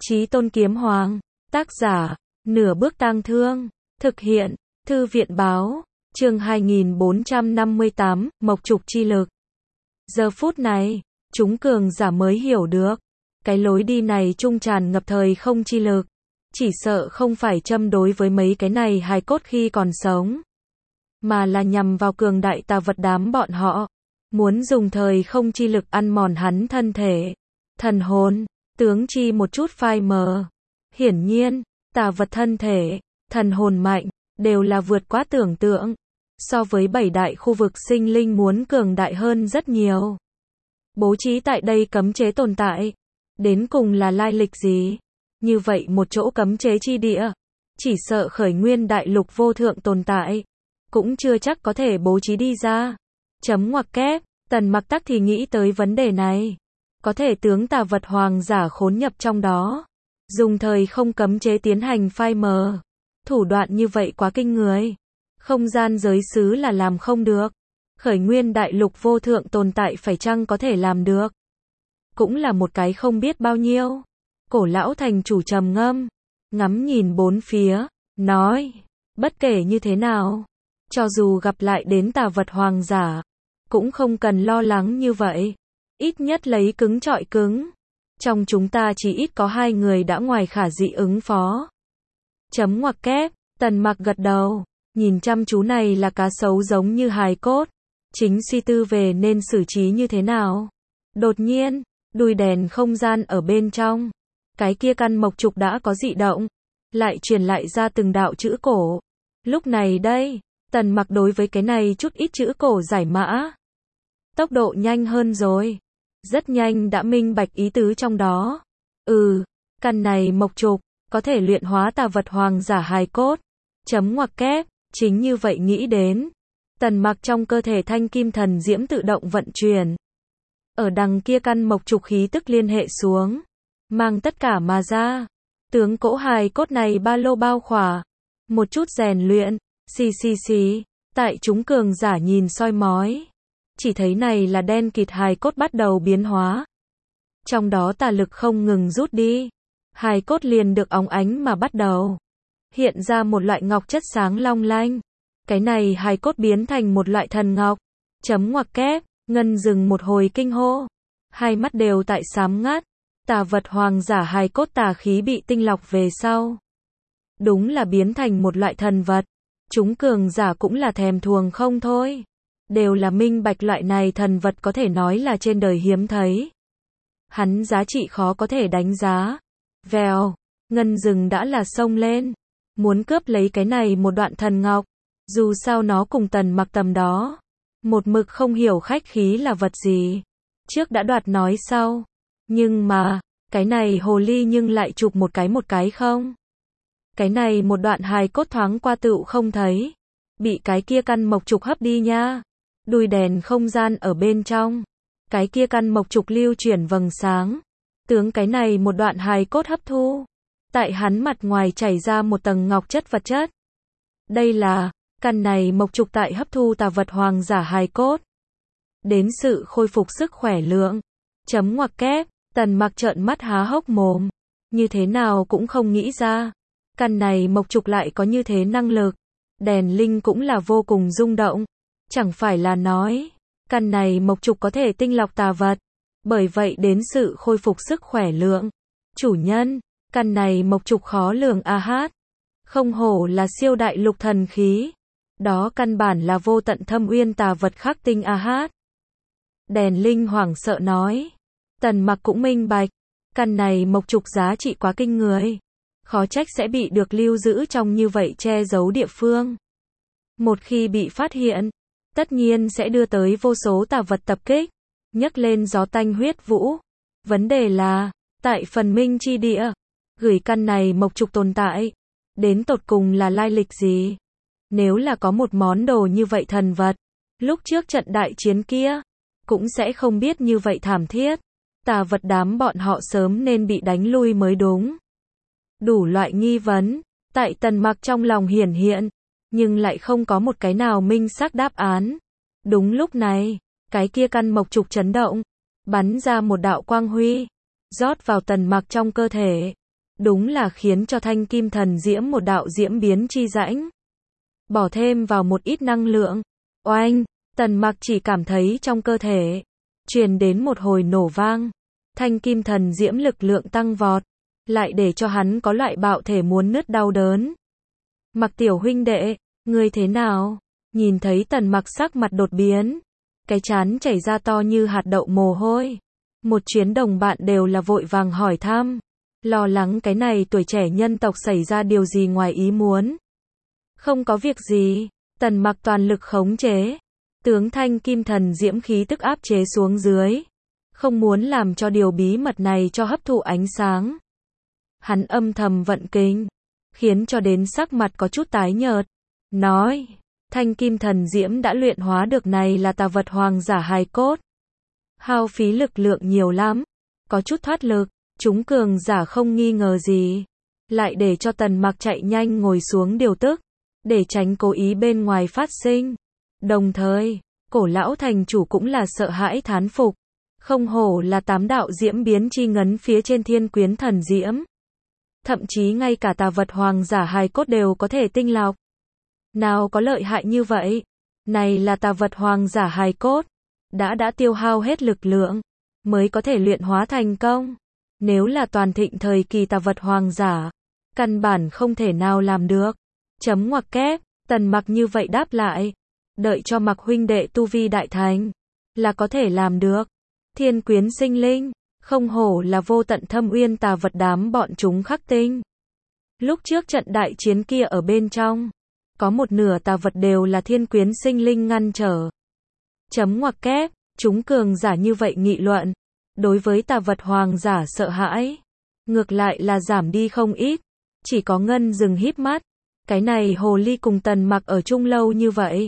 Chí Tôn Kiếm Hoàng, tác giả, Nửa Bước Tang Thương, thực hiện, Thư viện Báo, chương 2458, Mộc Trục Chi Lực. Giờ phút này, chúng cường giả mới hiểu được, cái lối đi này trung tràn ngập thời không chi lực, chỉ sợ không phải châm đối với mấy cái này hài cốt khi còn sống, mà là nhằm vào cường đại tà vật đám bọn họ, muốn dùng thời không chi lực ăn mòn hắn thân thể, thần hồn, tướng chi một chút phai mờ. Hiển nhiên, tà vật thân thể, thần hồn mạnh, đều là vượt quá tưởng tượng, so với 7 đại khu vực sinh linh muốn cường đại hơn rất nhiều. Bố trí tại đây cấm chế tồn tại, đến cùng là lai lịch gì? Như vậy một chỗ cấm chế chi địa, chỉ sợ khởi nguyên đại lục vô thượng tồn tại, cũng chưa chắc có thể bố trí đi ra. Chấm ngoặc kép, Tần Mặc Tắc thì nghĩ tới vấn đề này, có thể tướng tà vật hoàng giả khốn nhập trong đó, dùng thời không cấm chế tiến hành phai mờ. Thủ đoạn như vậy quá kinh người, không gian giới xứ là làm không được, khởi nguyên đại lục vô thượng tồn tại phải chăng có thể làm được, cũng là một cái không biết bao nhiêu. Cổ lão thành chủ trầm ngâm, ngắm nhìn bốn phía, nói, bất kể như thế nào, cho dù gặp lại đến tà vật hoàng giả, cũng không cần lo lắng như vậy, ít nhất lấy cứng trọi cứng. Trong chúng ta chỉ ít có 2 người đã ngoài khả dĩ ứng phó. Chấm ngoặc kép, Tần Mặc gật đầu, nhìn chăm chú này là cá sấu giống như hài cốt, chính suy tư về nên xử trí như thế nào. Đột nhiên, đùi đèn không gian ở bên trong, cái kia căn mộc trục đã có dị động, lại truyền lại ra từng đạo chữ cổ. Lúc này đây, Tần Mặc đối với cái này chút ít chữ cổ giải mã, tốc độ nhanh hơn rồi, rất nhanh đã minh bạch ý tứ trong đó. Căn này mộc trục, có thể luyện hóa tà vật hoàng giả hài cốt. Chấm ngoặc kép, chính như vậy nghĩ đến. Tần Mặc trong cơ thể thanh kim thần diễm tự động vận chuyển. Ở đằng kia căn mộc trục khí tức liên hệ xuống, mang tất cả mà ra. Tướng cỗ hài cốt này ba lô bao khỏa, một chút rèn luyện, xì, tại chúng cường giả nhìn soi mói. Chỉ thấy này là đen kịt hài cốt bắt đầu biến hóa. Trong đó tà lực không ngừng rút đi, hài cốt liền được óng ánh mà bắt đầu hiện ra một loại ngọc chất sáng long lanh. Cái này hài cốt biến thành một loại thần ngọc. Chấm ngoặc kép, Ngân dừng một hồi kinh hô, hai mắt đều tại xám ngắt. Tà vật hoàng giả hài cốt tà khí bị tinh lọc về sau, đúng là biến thành một loại thần vật. Chúng cường giả cũng là thèm thuồng không thôi, đều là minh bạch loại này thần vật có thể nói là trên đời hiếm thấy. Hắn giá trị khó có thể đánh giá. Vèo, Ngân rừng đã là xông lên, muốn cướp lấy cái này một đoạn thần ngọc. Dù sao nó cùng Tần Mặc tầm đó, một mực không hiểu khách khí là vật gì, trước đã đoạt nói sau. Nhưng mà, cái này hồ ly nhưng lại chụp một cái không. Cái này một đoạn hài cốt thoáng qua tựu không thấy, bị cái kia căn mộc trục hấp đi nha. Đùi đèn không gian ở bên trong, cái kia căn mộc trục lưu chuyển vầng sáng, tướng cái này một đoạn hài cốt hấp thu. Tại hắn mặt ngoài chảy ra một tầng ngọc chất vật chất. Đây là, căn này mộc trục tại hấp thu tà vật hoàng giả hài cốt, đến sự khôi phục sức khỏe lượng. Chấm ngoặc kép, Tần Mặc trợn mắt há hốc mồm, như thế nào cũng không nghĩ ra, căn này mộc trục lại có như thế năng lực. Đèn linh cũng là vô cùng rung động, chẳng phải là nói, căn này mộc trục có thể tinh lọc tà vật, bởi vậy đến sự khôi phục sức khỏe lượng. Chủ nhân, căn này mộc trục khó lường a hát, không hổ là siêu đại lục thần khí, đó căn bản là vô tận thâm uyên tà vật khắc tinh a hát. Đèn linh hoảng sợ nói. Tần Mặc cũng minh bạch, căn này mộc trục giá trị quá kinh người, khó trách sẽ bị được lưu giữ trong như vậy che giấu địa phương. Một khi bị phát hiện, tất nhiên sẽ đưa tới vô số tà vật tập kích, nhấc lên gió tanh huyết vũ. Vấn đề là, tại phần minh chi địa, gửi căn này mộc trục tồn tại, đến tột cùng là lai lịch gì? Nếu là có một món đồ như vậy thần vật, lúc trước trận đại chiến kia, cũng sẽ không biết như vậy thảm thiết. Tà vật đám bọn họ sớm nên bị đánh lui mới đúng. Đủ loại nghi vấn, tại Tần Mặc trong lòng hiển hiện, nhưng lại không có một cái nào minh xác đáp án. Đúng lúc này, cái kia căn mộc trục chấn động, bắn ra một đạo quang huy, rót vào Tần Mặc trong cơ thể. đúng là khiến cho thanh kim thần diễm một đạo diễm biến chi rãnh. Bỏ thêm vào một ít năng lượng. Oanh, Tần Mặc chỉ cảm thấy trong cơ thể truyền đến một hồi nổ vang. Thanh kim thần diễm lực lượng tăng vọt, lại để cho hắn có loại bạo thể muốn nứt đau đớn. Mặc tiểu huynh đệ, ngươi thế nào? Nhìn thấy Tần Mặc sắc mặt đột biến, cái trán chảy ra to như hạt đậu mồ hôi. Một chuyến đồng bạn đều là vội vàng hỏi thăm, lo lắng cái này tuổi trẻ nhân tộc xảy ra điều gì ngoài ý muốn. Không có việc gì, Tần Mặc toàn lực khống chế, tướng thanh kim thần diễm khí tức áp chế xuống dưới, không muốn làm cho điều bí mật này cho hấp thụ ánh sáng. Hắn âm thầm vận kinh, khiến cho đến sắc mặt có chút tái nhợt, nói, thanh kim thần diễm đã luyện hóa được này là tà vật hoàng giả hài cốt. Hao phí lực lượng nhiều lắm, có chút thoát lực, chúng cường giả không nghi ngờ gì. Lại để cho Tần Mặc chạy nhanh ngồi xuống điều tức, để tránh cố ý bên ngoài phát sinh. Đồng thời, Cổ lão thành chủ cũng là sợ hãi thán phục. Không hổ là 8 đạo diễm biến chi ngấn phía trên thiên quyến thần diễm. Thậm chí ngay cả tà vật hoàng giả hài cốt đều có thể tinh lọc. Nào có lợi hại như vậy? Này là tà vật hoàng giả hài cốt. Đã tiêu hao hết lực lượng, mới có thể luyện hóa thành công. Nếu là toàn thịnh thời kỳ tà vật hoàng giả, căn bản không thể nào làm được. Chấm ngoặc kép, Tần Mặc như vậy đáp lại. Đợi cho Mặc huynh đệ tu vi đại thành, là có thể làm được. Thiên quyến sinh linh, không hổ là vô tận thâm uyên tà vật đám bọn chúng khắc tinh. Lúc trước trận đại chiến kia ở bên trong, có một nửa tà vật đều là thiên quyến sinh linh ngăn trở. Chấm ngoặc kép, chúng cường giả như vậy nghị luận. Đối với tà vật hoàng giả sợ hãi, ngược lại là giảm đi không ít. Chỉ có Ngân Dừng híp mắt. Cái này hồ ly cùng Tần Mặc ở chung lâu như vậy.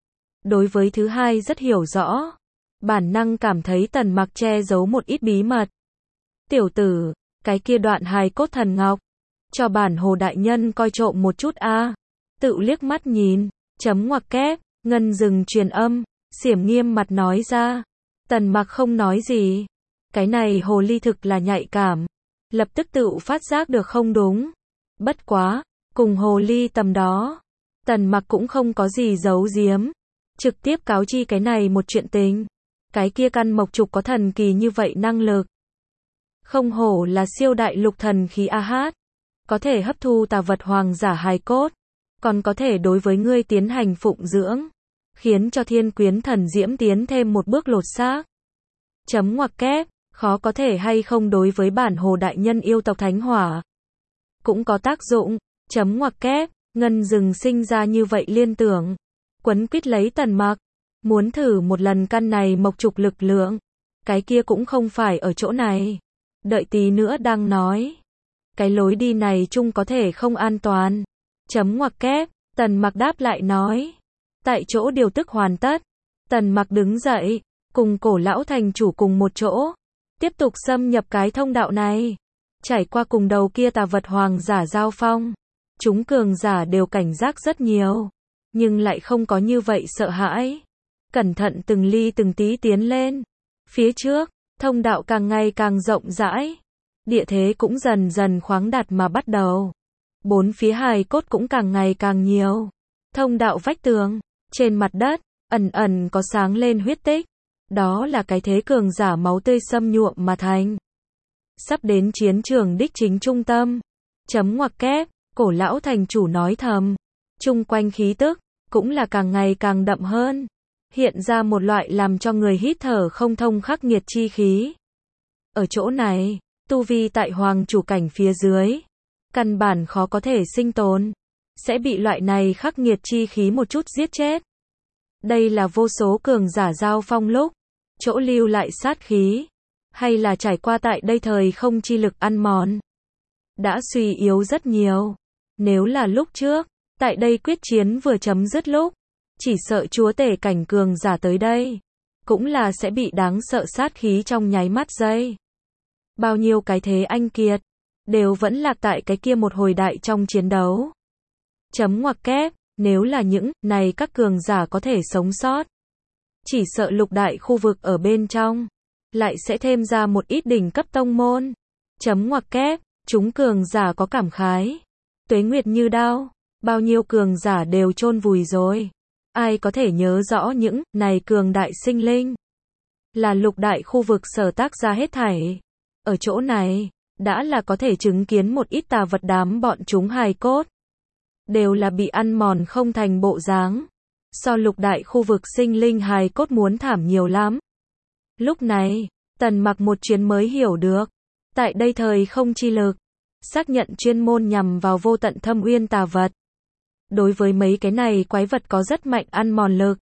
Đối với thứ hai rất hiểu rõ. Bản năng cảm thấy Tần Mặc che giấu một ít bí mật. Tiểu tử, cái kia đoạn hài cốt thần ngọc, cho bản hồ đại nhân coi trộm một chút a. Tự liếc mắt nhìn, chấm ngoặc kép, Ngân Dừng truyền âm, xiểm nghiêm mặt nói ra. Tần Mặc không nói gì. Cái này hồ ly thực là nhạy cảm, lập tức tự phát giác được không đúng. Bất quá, cùng hồ ly tầm đó, Tần Mặc cũng không có gì giấu giếm, trực tiếp cáo chi cái này một chuyện tình. Cái kia căn mộc trục có thần kỳ như vậy năng lực. Không hổ là siêu đại lục thần khí AH, có thể hấp thu tà vật hoàng giả hài cốt, còn có thể đối với ngươi tiến hành phụng dưỡng, khiến cho thiên quyến thần diễm tiến thêm một bước lột xác. Chấm ngoặc kép, khó có thể hay không đối với bản hồ đại nhân yêu tộc thánh hỏa cũng có tác dụng. Chấm ngoặc kép, Ngân Dừng sinh ra như vậy liên tưởng, quấn quýt lấy Tần Mặc, muốn thử một lần căn này mộc trục lực lượng. Cái kia cũng không phải ở chỗ này, đợi tí nữa đang nói. Cái lối đi này chung có thể không an toàn. Chấm ngoặc kép, Tần Mặc đáp lại nói. Tại chỗ điều tức hoàn tất, Tần Mặc đứng dậy, cùng Cổ lão thành chủ cùng một chỗ, tiếp tục xâm nhập cái thông đạo này. Trải qua cùng đầu kia tà vật hoàng giả giao phong, chúng cường giả đều cảnh giác rất nhiều, nhưng lại không có như vậy sợ hãi. Cẩn thận từng ly từng tí tiến lên. Phía trước, thông đạo càng ngày càng rộng rãi, địa thế cũng dần dần khoáng đạt mà bắt đầu. Bốn phía hài cốt cũng càng ngày càng nhiều. Thông đạo vách tường, trên mặt đất, ẩn ẩn có sáng lên huyết tích. Đó là cái thế cường giả máu tươi xâm nhuộm mà thành. Sắp đến chiến trường đích chính trung tâm. Chấm ngoặc kép, Cổ lão thành chủ nói thầm. Chung quanh khí tức, cũng là càng ngày càng đậm hơn. Hiện ra một loại làm cho người hít thở không thông khắc nghiệt chi khí. Ở chỗ này, tu vi tại hoàng chủ cảnh phía dưới, căn bản khó có thể sinh tồn, sẽ bị loại này khắc nghiệt chi khí một chút giết chết. Đây là vô số cường giả giao phong lúc, chỗ lưu lại sát khí, hay là trải qua tại đây thời không chi lực ăn mòn, đã suy yếu rất nhiều. Nếu là lúc trước, tại đây quyết chiến vừa chấm dứt lúc, chỉ sợ chúa tể cảnh cường giả tới đây, cũng là sẽ bị đáng sợ sát khí trong nháy mắt giây. Bao nhiêu cái thế anh kiệt, đều vẫn lạc tại cái kia một hồi đại trong chiến đấu. Chấm ngoặc kép, nếu là những này các cường giả có thể sống sót, chỉ sợ lục đại khu vực ở bên trong, lại sẽ thêm ra một ít đỉnh cấp tông môn. Chấm ngoặc kép, chúng cường giả có cảm khái. Tuế nguyệt như đao, bao nhiêu cường giả đều chôn vùi rồi. Ai có thể nhớ rõ những này cường đại sinh linh? Là lục đại khu vực sở tác ra hết thảy. Ở chỗ này, đã là có thể chứng kiến một ít tà vật đám bọn chúng hài cốt. Đều là bị ăn mòn không thành bộ dáng. So lục đại khu vực sinh linh hài cốt muốn thảm nhiều lắm. Lúc này, Tần Mặc một chuyến mới hiểu được. Tại đây thời không chi lực, xác nhận chuyên môn nhằm vào vô tận thâm uyên tà vật. Đối với mấy cái này quái vật có rất mạnh ăn mòn lực.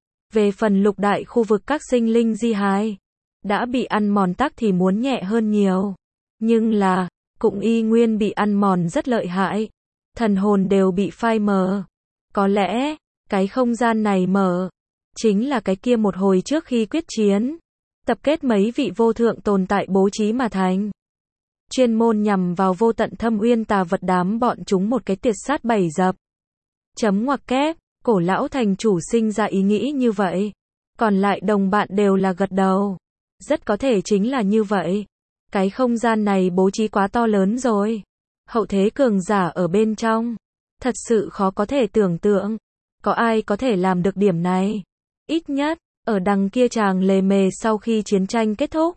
Về phần lục đại khu vực các sinh linh di hài, đã bị ăn mòn tắc thì muốn nhẹ hơn nhiều. Nhưng là, cũng y nguyên bị ăn mòn rất lợi hại. Thần hồn đều bị phai mờ. Có lẽ, cái không gian này mở, chính là cái kia một hồi trước khi quyết chiến. Tập kết mấy vị vô thượng tồn tại bố trí mà thành. Chuyên môn nhằm vào vô tận thâm uyên tà vật đám bọn chúng một cái tuyệt sát bảy dập. Chấm ngoặc kép, cổ lão thành chủ sinh ra ý nghĩ như vậy. Còn lại đồng bạn đều là gật đầu. Rất có thể chính là như vậy. Cái không gian này bố trí quá to lớn rồi. Hậu thế cường giả ở bên trong. Thật sự khó có thể tưởng tượng. Có ai có thể làm được điểm này? Ít nhất, ở đằng kia chàng lề mề sau khi chiến tranh kết thúc.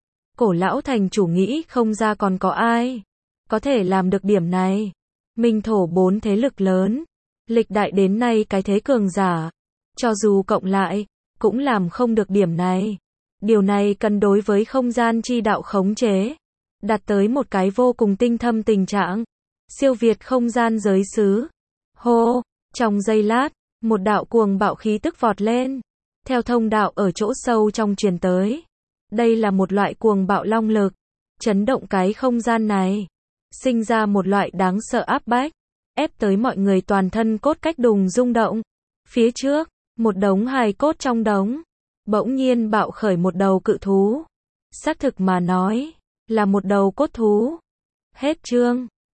Cổ lão thành chủ nghĩ không ra còn có ai có thể làm được điểm này. Minh thổ bốn thế lực lớn. Lịch đại đến nay cái thế cường giả. Cho dù cộng lại, cũng làm không được điểm này. Điều này cần đối với không gian chi đạo khống chế. Đạt tới một cái vô cùng tinh thâm tình trạng. Siêu việt không gian giới xứ. Hô, trong giây lát, một đạo cuồng bạo khí tức vọt lên. Theo thông đạo ở chỗ sâu trong truyền tới. Đây là một loại cuồng bạo long lực. Chấn động cái không gian này. Sinh ra một loại đáng sợ áp bách. Ép tới mọi người toàn thân cốt cách đùng rung động. Phía trước, một đống hài cốt trong đống. Bỗng nhiên bạo khởi một đầu cự thú. Xác thực mà nói, là một đầu cốt thú. Hết chương.